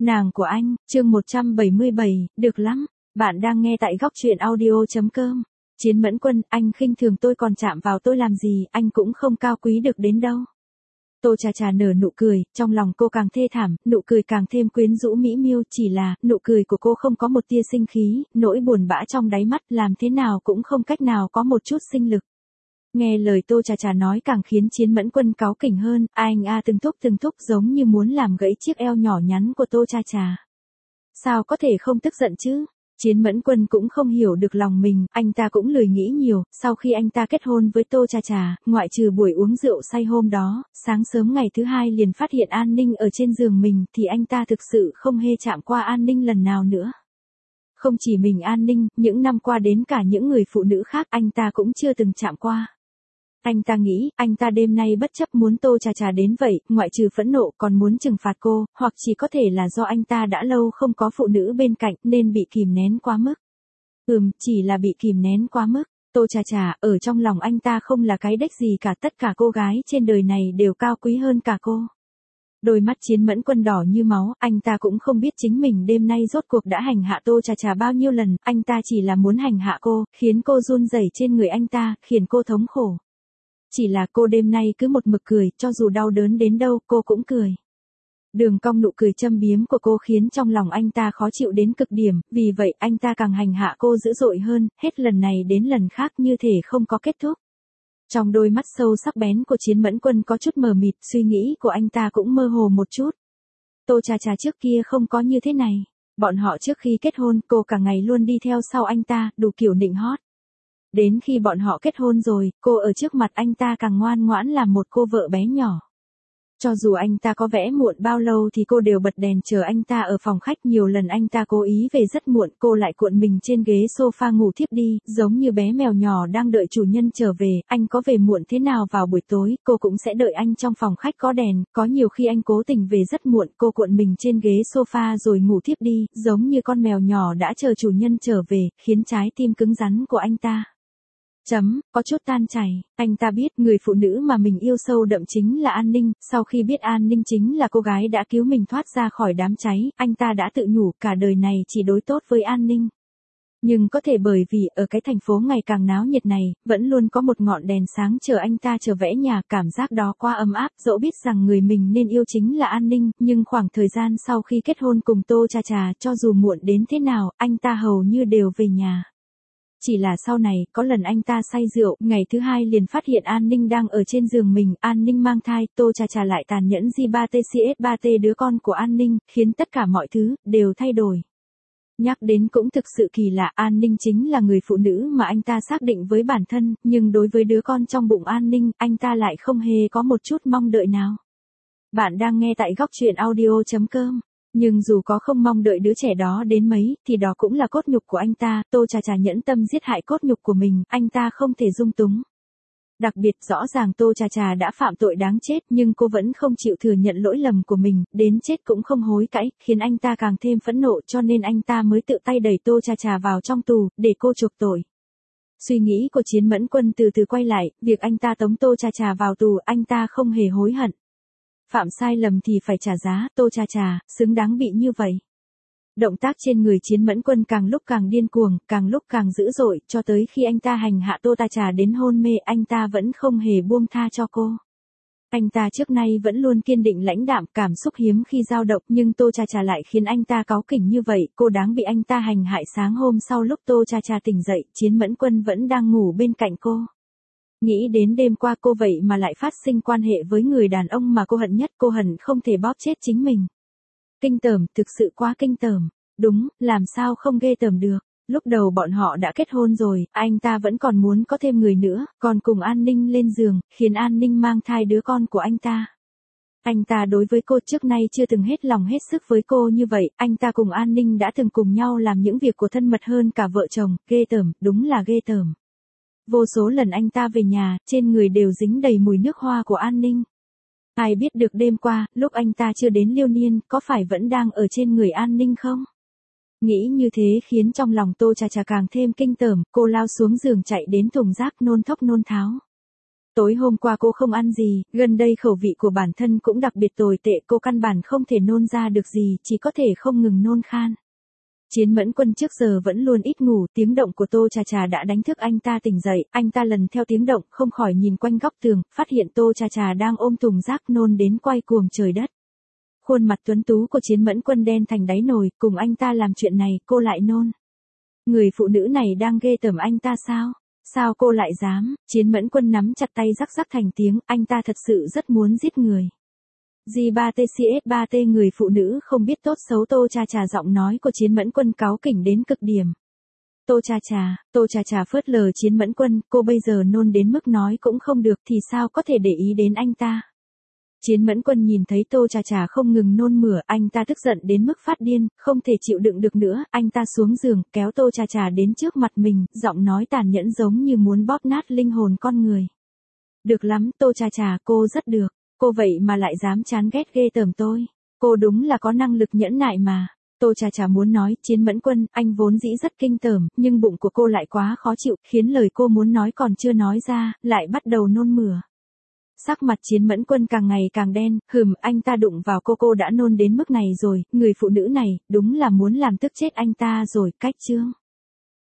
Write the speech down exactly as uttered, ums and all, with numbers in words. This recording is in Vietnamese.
Nàng của anh, chương một trăm bảy mươi bảy, được lắm. Bạn đang nghe tại góc truyện audio.com. Chiến Mẫn Quân, anh khinh thường tôi còn chạm vào tôi làm gì, anh cũng không cao quý được đến đâu. Tô Trà Trà nở nụ cười, trong lòng cô càng thê thảm, nụ cười càng thêm quyến rũ mỹ miêu, chỉ là, nụ cười của cô không có một tia sinh khí, nỗi buồn bã trong đáy mắt làm thế nào cũng không cách nào có một chút sinh lực. Nghe lời Tô Trà Trà nói càng khiến Chiến Mẫn Quân cáu kỉnh hơn, anh a từng thúc từng thúc giống như muốn làm gãy chiếc eo nhỏ nhắn của Tô Trà Trà. Sao có thể không tức giận chứ? Chiến Mẫn Quân cũng không hiểu được lòng mình, anh ta cũng lười nghĩ nhiều, sau khi anh ta kết hôn với Tô Trà Trà, ngoại trừ buổi uống rượu say hôm đó, sáng sớm ngày thứ hai liền phát hiện An Ninh ở trên giường mình thì anh ta thực sự không hề chạm qua An Ninh lần nào nữa. Không chỉ mình An Ninh, những năm qua đến cả những người phụ nữ khác anh ta cũng chưa từng chạm qua. Anh ta nghĩ, anh ta đêm nay bất chấp muốn Tô Trà Trà đến vậy, ngoại trừ phẫn nộ còn muốn trừng phạt cô, hoặc chỉ có thể là do anh ta đã lâu không có phụ nữ bên cạnh nên bị kìm nén quá mức. Ừm, chỉ là bị kìm nén quá mức. Tô Trà Trà, ở trong lòng anh ta không là cái đếch gì cả, tất cả cô gái trên đời này đều cao quý hơn cả cô. Đôi mắt Chiến Mẫn Quân đỏ như máu, anh ta cũng không biết chính mình đêm nay rốt cuộc đã hành hạ Tô Trà Trà bao nhiêu lần, anh ta chỉ là muốn hành hạ cô, khiến cô run rẩy trên người anh ta, khiến cô thống khổ. Chỉ là cô đêm nay cứ một mực cười, cho dù đau đớn đến đâu, cô cũng cười. Đường cong nụ cười châm biếm của cô khiến trong lòng anh ta khó chịu đến cực điểm, vì vậy anh ta càng hành hạ cô dữ dội hơn, hết lần này đến lần khác như thể không có kết thúc. Trong đôi mắt sâu sắc bén của Chiến Mẫn Quân có chút mờ mịt, suy nghĩ của anh ta cũng mơ hồ một chút. Tô Trà Trà trước kia không có như thế này. Bọn họ trước khi kết hôn, cô cả ngày luôn đi theo sau anh ta, đủ kiểu nịnh hót. Đến khi bọn họ kết hôn rồi, cô ở trước mặt anh ta càng ngoan ngoãn làm một cô vợ bé nhỏ. Cho dù anh ta có vẽ muộn bao lâu thì cô đều bật đèn chờ anh ta ở phòng khách, nhiều lần anh ta cố ý về rất muộn, cô lại cuộn mình trên ghế sofa ngủ thiếp đi, giống như bé mèo nhỏ đang đợi chủ nhân trở về, anh có về muộn thế nào vào buổi tối, cô cũng sẽ đợi anh trong phòng khách có đèn, có nhiều khi anh cố tình về rất muộn, cô cuộn mình trên ghế sofa rồi ngủ thiếp đi, giống như con mèo nhỏ đã chờ chủ nhân trở về, khiến trái tim cứng rắn của anh ta Chấm, có chút tan chảy, anh ta biết người phụ nữ mà mình yêu sâu đậm chính là An Ninh, sau khi biết An Ninh chính là cô gái đã cứu mình thoát ra khỏi đám cháy, anh ta đã tự nhủ cả đời này chỉ đối tốt với An Ninh. Nhưng có thể bởi vì ở cái thành phố ngày càng náo nhiệt này, vẫn luôn có một ngọn đèn sáng chờ anh ta trở vẽ nhà, cảm giác đó quá ấm áp, dẫu biết rằng người mình nên yêu chính là An Ninh, nhưng khoảng thời gian sau khi kết hôn cùng Tô Trà Trà, cho dù muộn đến thế nào, anh ta hầu như đều về nhà. Chỉ là sau này, có lần anh ta say rượu, ngày thứ hai liền phát hiện An Ninh đang ở trên giường mình, An Ninh mang thai, Tô Trà Trà lại tàn nhẫn gi ba tê xê ét ba tê đứa con của An Ninh, khiến tất cả mọi thứ, đều thay đổi. Nhắc đến cũng thực sự kỳ lạ, An Ninh chính là người phụ nữ mà anh ta xác định với bản thân, nhưng đối với đứa con trong bụng An Ninh, anh ta lại không hề có một chút mong đợi nào. Bạn đang nghe tại góc truyện audio.com. Nhưng dù có không mong đợi đứa trẻ đó đến mấy, thì đó cũng là cốt nhục của anh ta, Tô Trà Trà nhẫn tâm giết hại cốt nhục của mình, anh ta không thể dung túng. Đặc biệt rõ ràng Tô Trà Trà đã phạm tội đáng chết, nhưng cô vẫn không chịu thừa nhận lỗi lầm của mình, đến chết cũng không hối cãi, khiến anh ta càng thêm phẫn nộ, cho nên anh ta mới tự tay đẩy Tô Trà Trà vào trong tù, để cô chuộc tội. Suy nghĩ của Chiến Mẫn Quân từ từ quay lại, việc anh ta tống Tô Trà Trà vào tù, anh ta không hề hối hận. Phạm sai lầm thì phải trả giá, Tô Trà Trà, xứng đáng bị như vậy. Động tác trên người Chiến Mẫn Quân càng lúc càng điên cuồng, càng lúc càng dữ dội, cho tới khi anh ta hành hạ Tô Trà Trà đến hôn mê, anh ta vẫn không hề buông tha cho cô. Anh ta trước nay vẫn luôn kiên định lãnh đạm, cảm xúc hiếm khi dao động, nhưng Tô Trà Trà lại khiến anh ta cáu kỉnh như vậy, cô đáng bị anh ta hành hại. Sáng hôm sau lúc Tô Trà Trà tỉnh dậy, Chiến Mẫn Quân vẫn đang ngủ bên cạnh cô. Nghĩ đến đêm qua cô vậy mà lại phát sinh quan hệ với người đàn ông mà cô hận nhất, cô hận không thể bóp chết chính mình. Kinh tởm, thực sự quá kinh tởm. Đúng, làm sao không ghê tởm được. Lúc đầu bọn họ đã kết hôn rồi, anh ta vẫn còn muốn có thêm người nữa, còn cùng An Ninh lên giường, khiến An Ninh mang thai đứa con của anh ta. Anh ta đối với cô trước nay chưa từng hết lòng hết sức với cô như vậy, anh ta cùng An Ninh đã từng cùng nhau làm những việc của thân mật hơn cả vợ chồng, ghê tởm, đúng là ghê tởm. Vô số lần anh ta về nhà, trên người đều dính đầy mùi nước hoa của An Ninh. Ai biết được đêm qua, lúc anh ta chưa đến Liêu Niên, có phải vẫn đang ở trên người An Ninh không? Nghĩ như thế khiến trong lòng Tô Trà Trà càng thêm kinh tởm, cô lao xuống giường chạy đến thùng rác nôn thốc nôn tháo. Tối hôm qua cô không ăn gì, gần đây khẩu vị của bản thân cũng đặc biệt tồi tệ, cô căn bản không thể nôn ra được gì, chỉ có thể không ngừng nôn khan. Chiến Mẫn Quân trước giờ vẫn luôn ít ngủ, tiếng động của Tô Trà Trà đã đánh thức anh ta tỉnh dậy, anh ta lần theo tiếng động, không khỏi nhìn quanh góc tường, phát hiện Tô Trà Trà đang ôm thùng rác nôn đến quay cuồng trời đất. Khuôn mặt tuấn tú của Chiến Mẫn Quân đen thành đáy nồi, cùng anh ta làm chuyện này, cô lại nôn. Người phụ nữ này đang ghê tởm anh ta sao? Sao cô lại dám? Chiến Mẫn Quân nắm chặt tay rắc rắc thành tiếng, anh ta thật sự rất muốn giết người. G ba T C S ba T người phụ nữ không biết tốt xấu Tô Trà Trà, giọng nói của Chiến Mẫn Quân cáu kỉnh đến cực điểm. Tô Trà Trà, Tô Trà Trà phớt lờ Chiến Mẫn Quân, cô bây giờ nôn đến mức nói cũng không được thì sao có thể để ý đến anh ta. Chiến Mẫn Quân nhìn thấy Tô Trà Trà không ngừng nôn mửa, anh ta tức giận đến mức phát điên, không thể chịu đựng được nữa, anh ta xuống giường, kéo Tô Trà Trà đến trước mặt mình, giọng nói tàn nhẫn giống như muốn bóp nát linh hồn con người. Được lắm, Tô Trà Trà, cô rất được, cô vậy mà lại dám chán ghét ghê tởm tôi, cô đúng là có năng lực nhẫn nại mà. Tô Trà Trà muốn nói, Chiến Mẫn Quân, anh vốn dĩ rất kinh tởm, nhưng bụng của cô lại quá khó chịu, khiến lời cô muốn nói còn chưa nói ra, lại bắt đầu nôn mửa. Sắc mặt Chiến Mẫn Quân càng ngày càng đen, hừm, anh ta đụng vào cô cô đã nôn đến mức này rồi, người phụ nữ này, đúng là muốn làm tức chết anh ta rồi, cách chương.